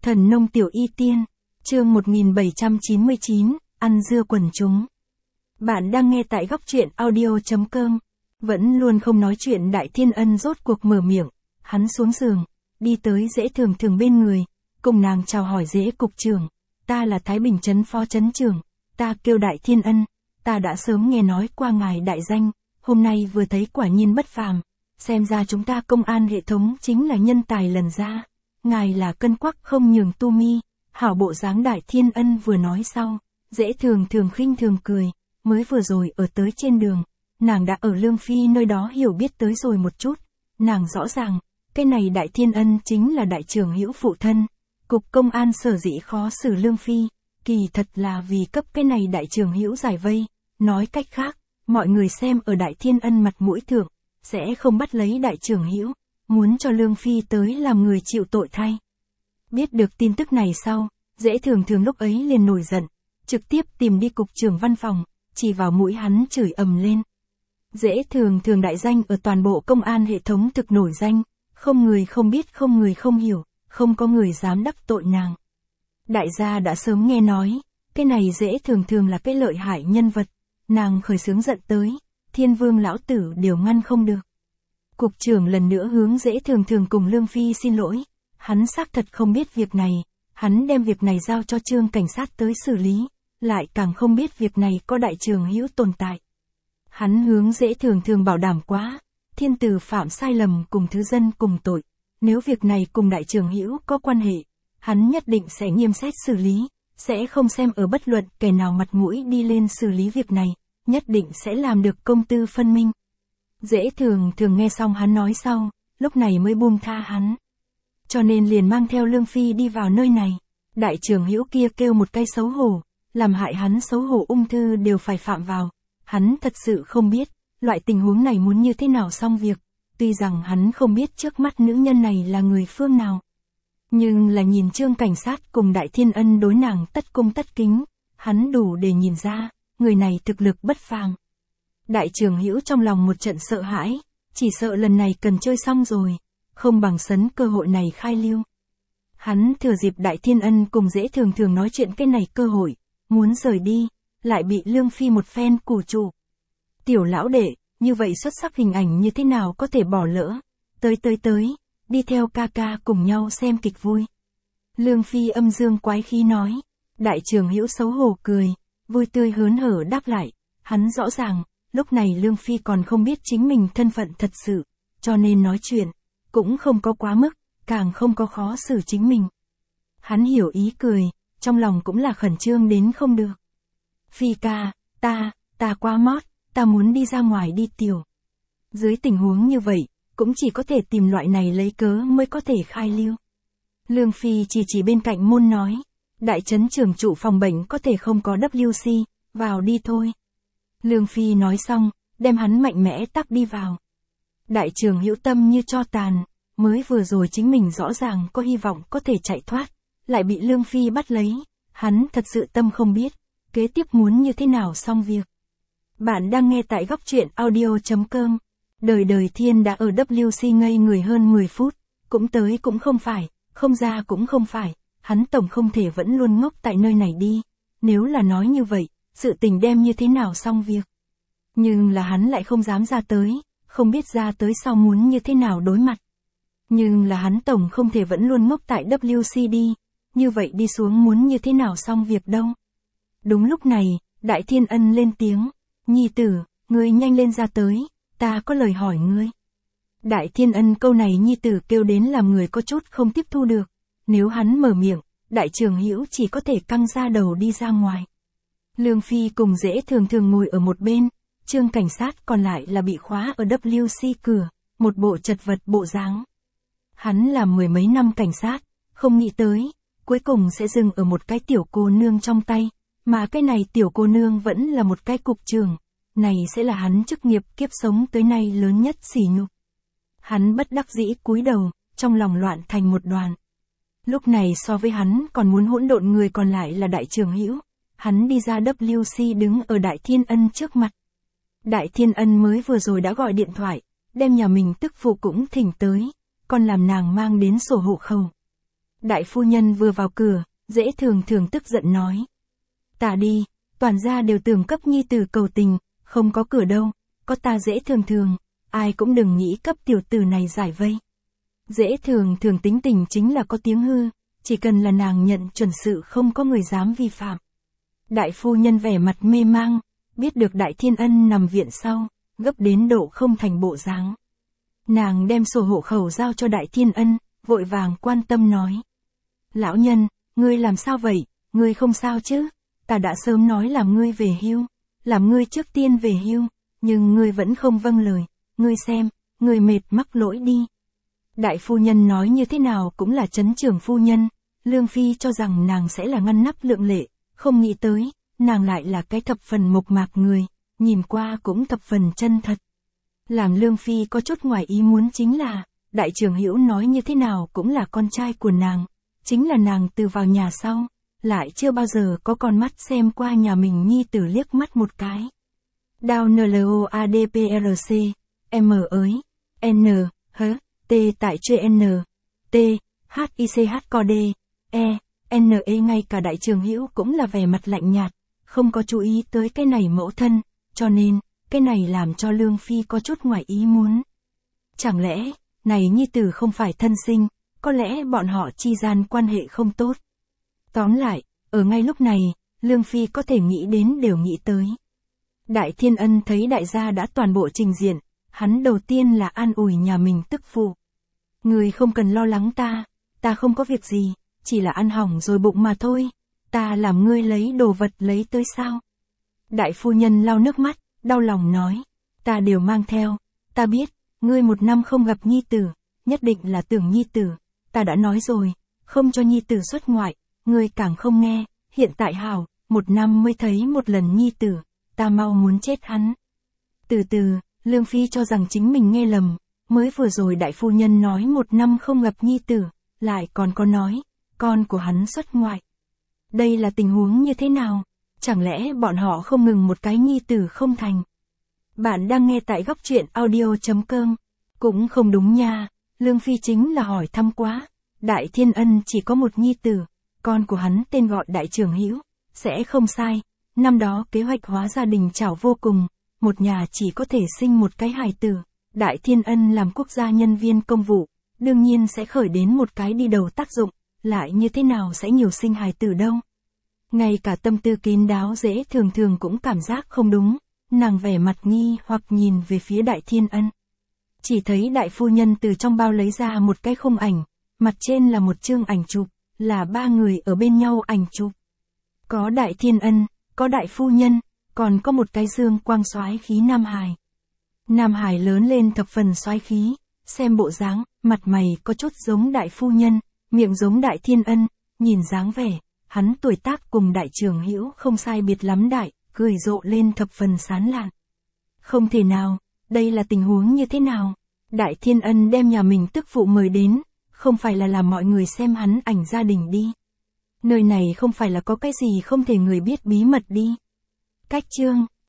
Thần nông tiểu y tiên, chương 1799, ăn dưa quần chúng. Bạn đang nghe tại góc truyện audio.com. Vẫn luôn không nói chuyện Đại Thiên Ân rốt cuộc mở miệng, hắn xuống giường, đi tới Dễ Thường Thường bên người, cùng nàng chào hỏi Dễ cục trưởng, ta là Thái Bình trấn phó trấn trưởng, ta kêu Đại Thiên Ân, ta đã sớm nghe nói qua ngài đại danh, hôm nay vừa thấy quả nhiên bất phàm, xem ra chúng ta công an hệ thống chính là nhân tài lần ra. Ngài là cân quắc không nhường tu mi, hảo bộ dáng Đại Thiên Ân vừa nói sau, Dễ Thường Thường khinh thường cười, mới vừa rồi ở tới trên đường, nàng đã ở Lương Phi nơi đó hiểu biết tới rồi một chút, nàng rõ ràng, cái này Đại Thiên Ân chính là đại trưởng hữu phụ thân, cục công an sở dĩ khó xử Lương Phi, kỳ thật là vì cấp cái này đại trưởng hữu giải vây, nói cách khác, mọi người xem ở Đại Thiên Ân mặt mũi thượng, sẽ không bắt lấy đại trưởng hữu, muốn cho Lương Phi tới làm người chịu tội thay. Biết được tin tức này sau, Dễ Thường Thường lúc ấy liền nổi giận, trực tiếp tìm đi cục trưởng văn phòng, chỉ vào mũi hắn chửi ầm lên. Dễ Thường Thường đại danh ở toàn bộ công an hệ thống thực nổi danh, không người không biết không người không hiểu, không có người dám đắc tội nàng. Đại gia đã sớm nghe nói, cái này Dễ Thường Thường là cái lợi hại nhân vật, nàng khởi xướng giận tới, Thiên Vương lão tử đều ngăn không được. Cục trưởng lần nữa hướng Dễ Thường Thường cùng Lương Phi xin lỗi, hắn xác thật không biết việc này, hắn đem việc này giao cho Trương cảnh sát tới xử lý, lại càng không biết việc này có đại trưởng hữu tồn tại. Hắn hướng Dễ Thường Thường bảo đảm quá, thiên tử phạm sai lầm cùng thứ dân cùng tội, nếu việc này cùng đại trưởng hữu có quan hệ, hắn nhất định sẽ nghiêm xét xử lý, sẽ không xem ở bất luận kẻ nào mặt mũi đi lên xử lý việc này, nhất định sẽ làm được công tư phân minh. Dễ Thường Thường nghe xong hắn nói sau, lúc này mới buông tha hắn. Cho nên liền mang theo Lương Phi đi vào nơi này. Đại trưởng hữu kia kêu một cái xấu hổ, làm hại hắn xấu hổ ung thư đều phải phạm vào. Hắn thật sự không biết, loại tình huống này muốn như thế nào xong việc. Tuy rằng hắn không biết trước mắt nữ nhân này là người phương nào. Nhưng là nhìn Trương cảnh sát cùng Đại Thiên Ân đối nàng tất cung tất kính, hắn đủ để nhìn ra, người này thực lực bất phàm. Đại trưởng hữu trong lòng một trận sợ hãi, chỉ sợ lần này cần chơi xong rồi, không bằng sấn cơ hội này khai lưu. Hắn thừa dịp Đại Thiên Ân cùng Dễ Thường Thường nói chuyện cái này cơ hội, muốn rời đi, lại bị Lương Phi một phen củ trụ. Tiểu lão đệ, như vậy xuất sắc hình ảnh như thế nào có thể bỏ lỡ, tới, đi theo ca ca cùng nhau xem kịch vui. Lương Phi âm dương quái khí nói, đại trưởng hữu xấu hổ cười, vui tươi hớn hở đáp lại, hắn rõ ràng. Lúc này Lương Phi còn không biết chính mình thân phận thật sự, cho nên nói chuyện, cũng không có quá mức, càng không có khó xử chính mình. Hắn hiểu ý cười, trong lòng cũng là khẩn trương đến không được. Phi ca, ta quá mót, ta muốn đi ra ngoài đi tiểu. Dưới tình huống như vậy, cũng chỉ có thể tìm loại này lấy cớ mới có thể khai lưu. Lương Phi chỉ bên cạnh môn nói, đại trấn trưởng trụ phòng bệnh có thể không có WC, vào đi thôi. Lương Phi nói xong, đem hắn mạnh mẽ tắc đi vào. Đại trưởng hữu tâm như cho tàn, mới vừa rồi chính mình rõ ràng có hy vọng có thể chạy thoát, lại bị Lương Phi bắt lấy, hắn thật sự tâm không biết, kế tiếp muốn như thế nào xong việc. Bạn đang nghe tại góc truyện audio.com, đời thiên đã ở WC ngây người hơn 10 phút, cũng tới cũng không phải, không ra cũng không phải, hắn tổng không thể vẫn luôn ngốc tại nơi này đi, nếu là nói như vậy. Sự tình đem như thế nào xong việc. Nhưng là hắn lại không dám ra tới, không biết ra tới sau muốn như thế nào đối mặt. Nhưng là hắn tổng không thể vẫn luôn ngốc tại WC đi, như vậy đi xuống muốn như thế nào xong việc đâu. Đúng lúc này, Đại Thiên Ân lên tiếng, nhi tử, ngươi nhanh lên ra tới, ta có lời hỏi ngươi. Đại Thiên Ân câu này nhi tử kêu đến làm người có chút không tiếp thu được, nếu hắn mở miệng, đại trưởng hữu chỉ có thể căng ra đầu đi ra ngoài. Lương Phi cùng Dễ Thường Thường ngồi ở một bên, Trương cảnh sát còn lại là bị khóa ở WC cửa, một bộ chật vật bộ dáng. Hắn làm mười mấy năm cảnh sát, không nghĩ tới, cuối cùng sẽ dừng ở một cái tiểu cô nương trong tay, mà cái này tiểu cô nương vẫn là một cái cục trưởng, này sẽ là hắn chức nghiệp kiếp sống tới nay lớn nhất sỉ nhục. Hắn bất đắc dĩ cúi đầu, trong lòng loạn thành một đoàn. Lúc này so với hắn còn muốn hỗn độn người còn lại là đại trưởng hữu. Hắn đi ra WC đứng ở Đại Thiên Ân trước mặt. Đại Thiên Ân mới vừa rồi đã gọi điện thoại, đem nhà mình tức phụ cũng thỉnh tới, còn làm nàng mang đến sổ hộ khẩu. Đại phu nhân vừa vào cửa, Dễ Thường Thường tức giận nói. Ta đi, toàn gia đều tưởng cấp nhi tử cầu tình, không có cửa đâu, có ta Dễ Thường Thường, ai cũng đừng nghĩ cấp tiểu tử này giải vây. Dễ Thường Thường tính tình chính là có tiếng hư, chỉ cần là nàng nhận chuẩn sự không có người dám vi phạm. Đại phu nhân vẻ mặt mê mang, biết được Đại Thiên Ân nằm viện sau, gấp đến độ không thành bộ dáng. Nàng đem sổ hộ khẩu giao cho Đại Thiên Ân, vội vàng quan tâm nói. Lão nhân, ngươi làm sao vậy, ngươi không sao chứ, ta đã sớm nói làm ngươi về hưu, làm ngươi trước tiên về hưu, nhưng ngươi vẫn không vâng lời, ngươi xem, ngươi mệt mắc lỗi đi. Đại phu nhân nói như thế nào cũng là trấn trưởng phu nhân, Lương Phi cho rằng nàng sẽ là ngăn nắp lượng lệ, không nghĩ tới, nàng lại là cái thập phần mộc mạc người, nhìn qua cũng thập phần chân thật. Làm Lương Phi có chút ngoài ý muốn chính là, đại trưởng Hữu nói như thế nào cũng là con trai của nàng, chính là nàng từ vào nhà sau, lại chưa bao giờ có con mắt xem qua nhà mình nhi tử liếc mắt một cái. Đao NLOADPRC, M ới, N, H, T tại chữ N, T, H I C H co D, E, N E ngay cả đại trưởng Hữu cũng là vẻ mặt lạnh nhạt, không có chú ý tới cái này mẫu thân, cho nên, cái này làm cho Lương Phi có chút ngoài ý muốn. Chẳng lẽ, này nhi tử không phải thân sinh, có lẽ bọn họ chi gian quan hệ không tốt. Tóm lại, ở ngay lúc này, Lương Phi có thể nghĩ đến đều nghĩ tới. Đại Thiên Ân thấy đại gia đã toàn bộ trình diện, hắn đầu tiên là an ủi nhà mình tức phụ. Người không cần lo lắng ta không có việc gì, chỉ là ăn hỏng rồi bụng mà thôi, ta làm ngươi lấy đồ vật lấy tới sao. Đại phu nhân lau nước mắt, đau lòng nói, ta đều mang theo, ta biết, ngươi một năm không gặp nhi tử, nhất định là tưởng nhi tử, ta đã nói rồi, không cho nhi tử xuất ngoại, ngươi càng không nghe, hiện tại hảo, một năm mới thấy một lần nhi tử, ta mau muốn chết hắn. Từ từ, Lương Phi cho rằng chính mình nghe lầm, mới vừa rồi đại phu nhân nói một năm không gặp nhi tử, lại còn có nói, con của hắn xuất ngoại. Đây là tình huống như thế nào? Chẳng lẽ bọn họ không ngừng một cái nhi tử không thành? Bạn đang nghe tại góc truyện audio.com. Cũng không đúng nha, Lương Phi chính là hỏi thăm quá. Đại Thiên Ân chỉ có một nhi tử, con của hắn tên gọi Đại Trưởng Hữu, sẽ không sai. Năm đó kế hoạch hóa gia đình chảo vô cùng, một nhà chỉ có thể sinh một cái hài tử. Đại Thiên Ân làm quốc gia nhân viên công vụ, đương nhiên sẽ khởi đến một cái đi đầu tác dụng, lại như thế nào sẽ nhiều sinh hài tử đâu. Ngay cả tâm tư kín đáo Dễ Thường Thường cũng cảm giác không đúng, nàng vẻ mặt nghi hoặc nhìn về phía Đại Thiên Ân. Chỉ thấy đại phu nhân từ trong bao lấy ra một cái khung ảnh, mặt trên là một chương ảnh chụp, là ba người ở bên nhau ảnh chụp. Có Đại Thiên Ân, có đại phu nhân, còn có một cái dương quang soái khí nam hài. Nam hài lớn lên thập phần soái khí, xem bộ dáng, mặt mày có chút giống đại phu nhân, miệng giống Đại Thiên Ân, nhìn dáng vẻ, hắn tuổi tác cùng Đại Trưởng Hữu không sai biệt lắm đại, cười rộ lên thập phần sán lạn. Không thể nào, đây là tình huống như thế nào? Đại Thiên Ân đem nhà mình tức phụ mời đến, không phải là làm mọi người xem hắn ảnh gia đình đi. Nơi này không phải là có cái gì không thể người biết bí mật đi. Cách chương